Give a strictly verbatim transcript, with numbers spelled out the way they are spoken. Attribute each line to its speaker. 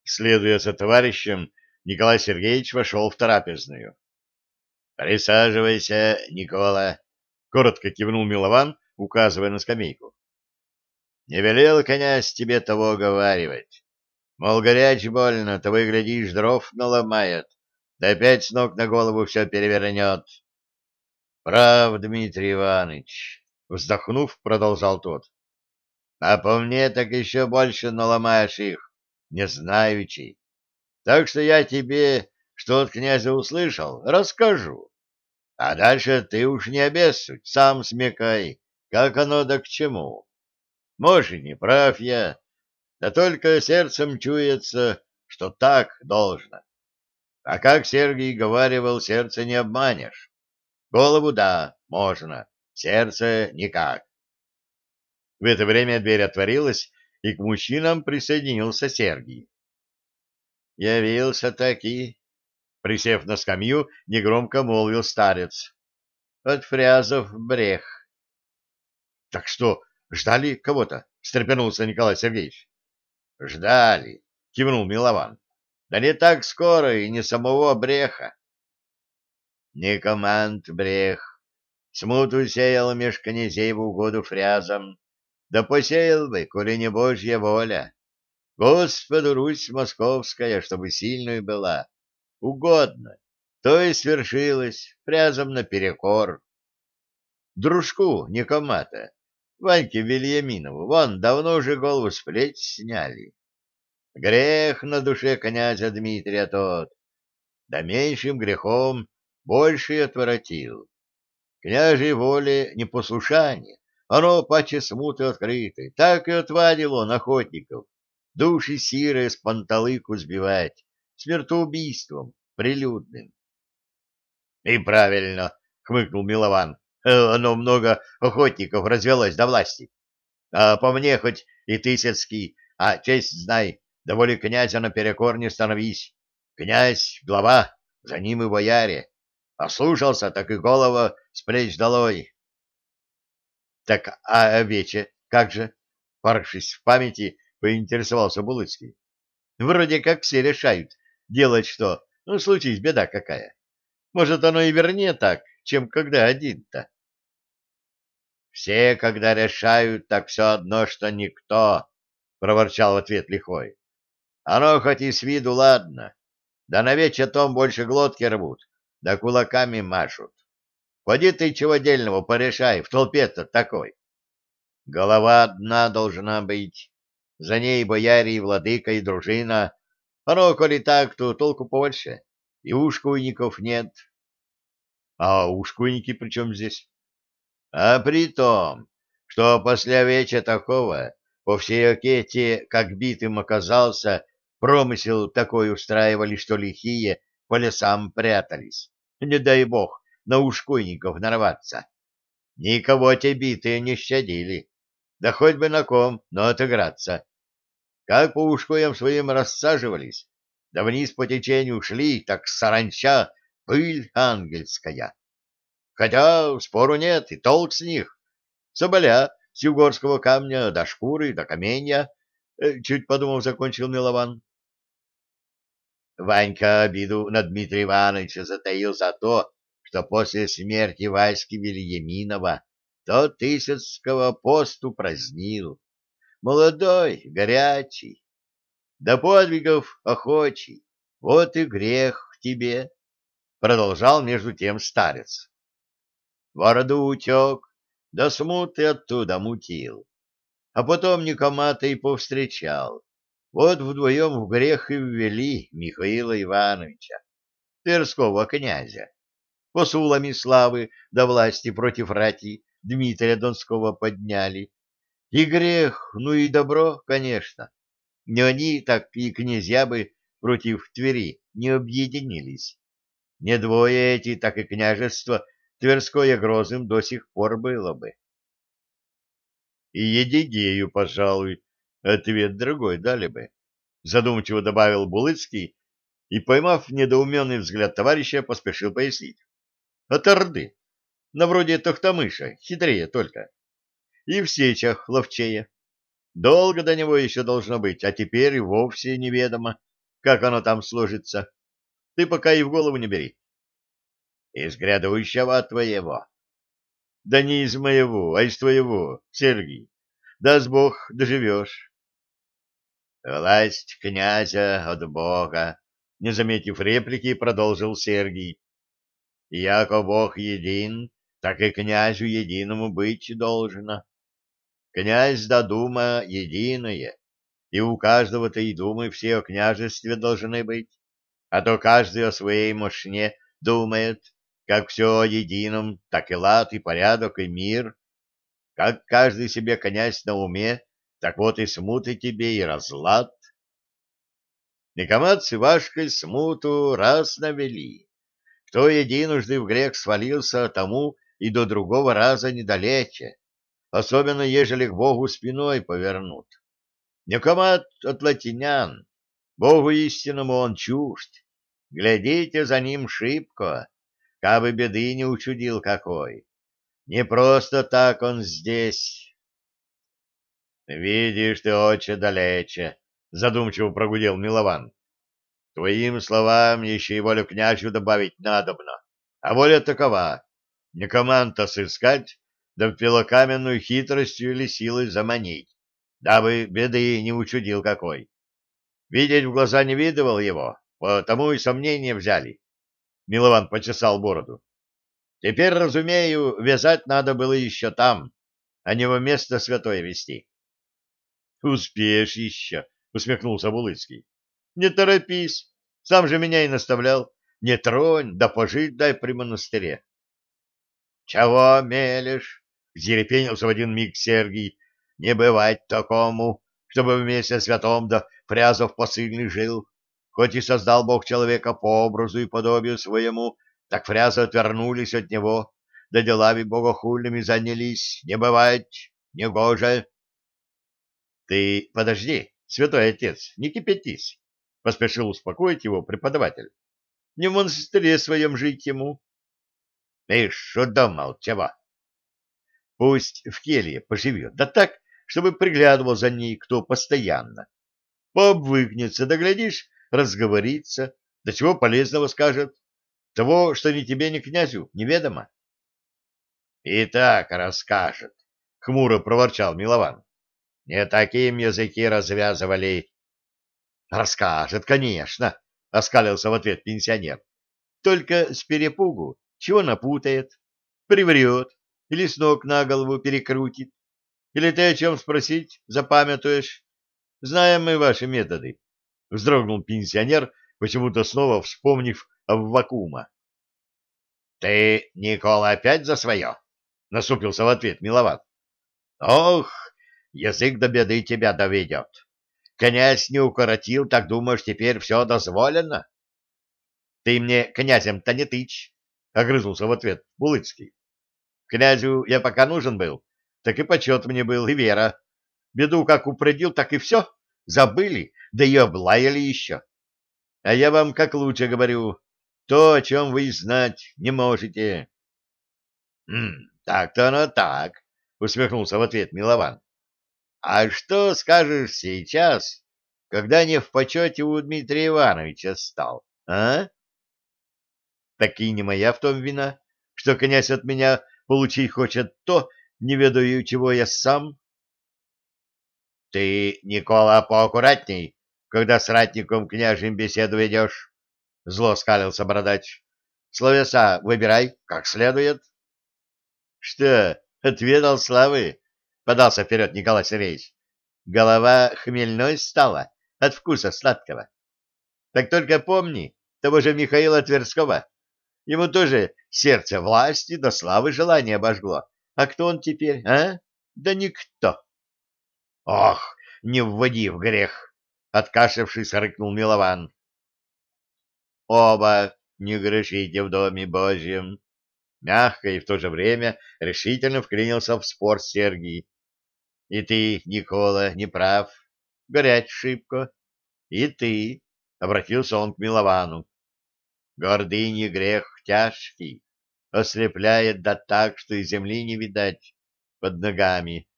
Speaker 1: Следуя за товарищем, Николай Сергеевич вошел в трапезную. «Присаживайся, Никола», — коротко кивнул Милован, указывая на скамейку. «Не велел князь тебе того говаривать. Мол, горяч больно, того и глядишь, дров наломает, да опять с ног на голову все перевернет». «Прав, Дмитрий Иванович», — вздохнув, продолжал тот. «А по мне так еще больше наломаешь их, не знаючи. Так что я тебе, что от князя услышал, расскажу. А дальше ты уж не обессудь, сам смекай, как оно да к чему. Может, и не прав я, да только сердцем чуется, что так должно. А как Сергий говаривал, сердце не обманешь. Голову, да, можно, сердце никак». В это время дверь отворилась, и к мужчинам присоединился Сергий. «Явился таки», — присев на скамью, негромко молвил старец. «От фрязов брех». «Так что, ждали кого-то?» — встрепенулся Николай Сергеевич. «Ждали», — кивнул Милован. «Да не так скоро и не самого бреха». «Не команд брех. Смуту сеял меж князей в угоду фрязам. Да посеял бы, коли не Божья воля. Господу Русь московская, чтобы сильной была. Угодно. То и свершилось, фрязом наперекор. Дружку Никомата, Ваньке Вильяминову, вон давно уже голову с плеч сняли. Грех на душе князя Дмитрия тот, да меньшим грехом больше отворотил. Княжей воле непослушание, оно паче смуты открытой, так и отвадил он охотников, души сирые с панталыку сбивать, смертоубийством прилюдным. — И правильно, — хмыкнул Милован, — оно много охотников развелось до власти. А по мне хоть и Тысяцкий, а честь знай, да воли князя наперекор не становись. Князь — глава, за ним и бояре. Ослушался, так и голова с плеч долой. — Так а вече как же? — порывшись в памяти, поинтересовался Булыцкий. — Вроде как все решают, делать что, ну, случись беда какая. Может, оно и вернее так, чем когда один-то. — Все, когда решают, так все одно, что никто, — проворчал в ответ лихой. — Оно хоть и с виду ладно, да на вече том больше глотки рвут, да кулаками машут. Поди ты чего дельного порешай, в толпе-то такой. Голова одна должна быть, за ней бояре и владыка и дружина. Оно, коли так, то толку больше, и ушкуйников нет. — А ушкуйники при чем здесь? — А при том, что после веча такого по всей Окете, как битым оказался, промысел такой устраивали, что лихие по лесам прятались. Не дай бог на ушкуйников нарваться. Никого те битые не щадили. Да хоть бы на ком, но отыграться. Как по ушкуям своим рассаживались, да вниз по течению шли, так саранча, пыль ангельская. Хотя спору нет, и толк с них. Соболя с югорского камня до шкуры, до каменья, э, чуть подумав, закончил Милован. Ванька обиду на Дмитрия Ивановича затаил за то, что после смерти Васьки Вильяминова то Тысяцкого пост упразднил. Молодой, горячий, до подвигов охочий, вот и грех тебе, — продолжал между тем старец. В Орду утек, да смуты оттуда мутил, а потом Никомата и повстречал. Вот вдвоем в грех и ввели Михаила Ивановича, Тверского князя, посулами славы до власти против рати Дмитрия Донского подняли. И грех, ну и добро, конечно. Не они, так и князья бы против Твери не объединились. Не двое эти, так и княжество Тверское грозным до сих пор было бы. И Едигею, пожалуй, ответ другой дали бы, задумчиво добавил Булыцкий и, поймав недоуменный взгляд товарища, поспешил пояснить. От Орды, на вроде Тохтамыша, хитрее только. И в сечах ловчее. Долго до него еще должно быть, а теперь и вовсе неведомо, как оно там сложится. Ты пока и в голову не бери. Из грядущего твоего. Да не из моего, а из твоего, Сергий. Даст Бог, доживешь. Власть князя от Бога, не заметив реплики, продолжил Сергий. Яко Бог един, так и князю единому быть должно. Князь да дума единое, и у каждого-то и думы все о княжестве должны быть, а то каждый о своей мошне думает, как все о едином, так и лад, и порядок, и мир. Как каждый себе князь на уме, так вот и смуты тебе, и разлад. Никомат с Ивашкой смуту раз навели. Кто единожды в грех свалился, тому и до другого раза недалече, особенно ежели к Богу спиной повернут. Никомат от латинян, Богу истинному он чужд. Глядите за ним шибко, кабы беды не учудил какой. Не просто так он здесь. Видишь ты, отче, далече, задумчиво прогудел Милован. Твоим словам еще и волю князю добавить надобно. А воля такова: не команда сыскать, да в белокаменную хитростью или силой заманить, дабы беды не учудил какой. Видеть в глаза не видывал его, потому и сомнения взяли. Милован почесал бороду. Теперь, разумею, вязать надо было еще там, а не во место святое вести. — Успеешь еще, — усмехнулся Булыцкий. — Не торопись, сам же меня и наставлял. Не тронь, да пожить дай при монастыре. — Чего мелешь? — взъерепенился в один миг Сергий. — Не бывать такому, чтобы вместе святом да Фрязов посыльный жил. Хоть и создал Бог человека по образу и подобию своему, так Фрязы отвернулись от него, да делами богохульными занялись. Не бывать, негоже. — Ты подожди, святой отец, не кипятись, — поспешил успокоить его преподаватель. — Не в монастыре своем жить ему. — Ты что думал, чего? — Пусть в келье поживет, да так, чтобы приглядывал за ней кто постоянно. Пообвыкнется, да, глядишь, разговорится, до чего полезного скажет. Того, что ни тебе, ни князю, неведомо. — И так расскажет, — хмуро проворчал Милован. — Не таким языки развязывали. — Расскажет, конечно, — оскалился в ответ пенсионер. — Только с перепугу чего напутает, приврет или с ног на голову перекрутит. Или ты о чем спросить запамятуешь? Знаем мы ваши методы. Вздрогнул пенсионер, почему-то снова вспомнив Аввакума. — Ты, Никола, опять за свое? — насупился в ответ Милован. — Ох, язык до беды тебя доведет. Князь не укоротил, так думаешь, теперь все дозволено? — Ты мне князем-то не тычь, — огрызнулся в ответ Булыцкий. — Князю я пока нужен был, так и почет мне был, и вера. Беду как упредил, так и все. Забыли, да и облаяли еще. А я вам как лучше говорю, то, о чем вы и знать не можете. — Хм, так-то оно так, — усмехнулся в ответ Милован. — А что скажешь сейчас, когда не в почете у Дмитрия Ивановича стал, а? — Так и не моя в том вина, что князь от меня получить хочет то, не ведаю, чего я сам. — Ты, Никола, поаккуратней, когда с ратником княжьим беседу ведешь, — зло скалился бородач. — Словеса выбирай как следует. — Что, отведал славы? — подался вперед Николай Сергеевич. — Голова хмельной стала от вкуса сладкого. Так только помни того же Михаила Тверского. Ему тоже сердце власти до славы желание обожгло. А кто он теперь, а? Да никто. — Ох, не вводи в грех! — откашлявшись, рыкнул Милован. — Оба не грешите в доме Божьем. Мягко и в то же время решительно вклинился в спор Сергий. — И ты, Никола, не прав. Горять шибко. И ты, — обратился он к Миловану. — Гордыни грех тяжкий, ослепляет да так, что и земли не видать под ногами.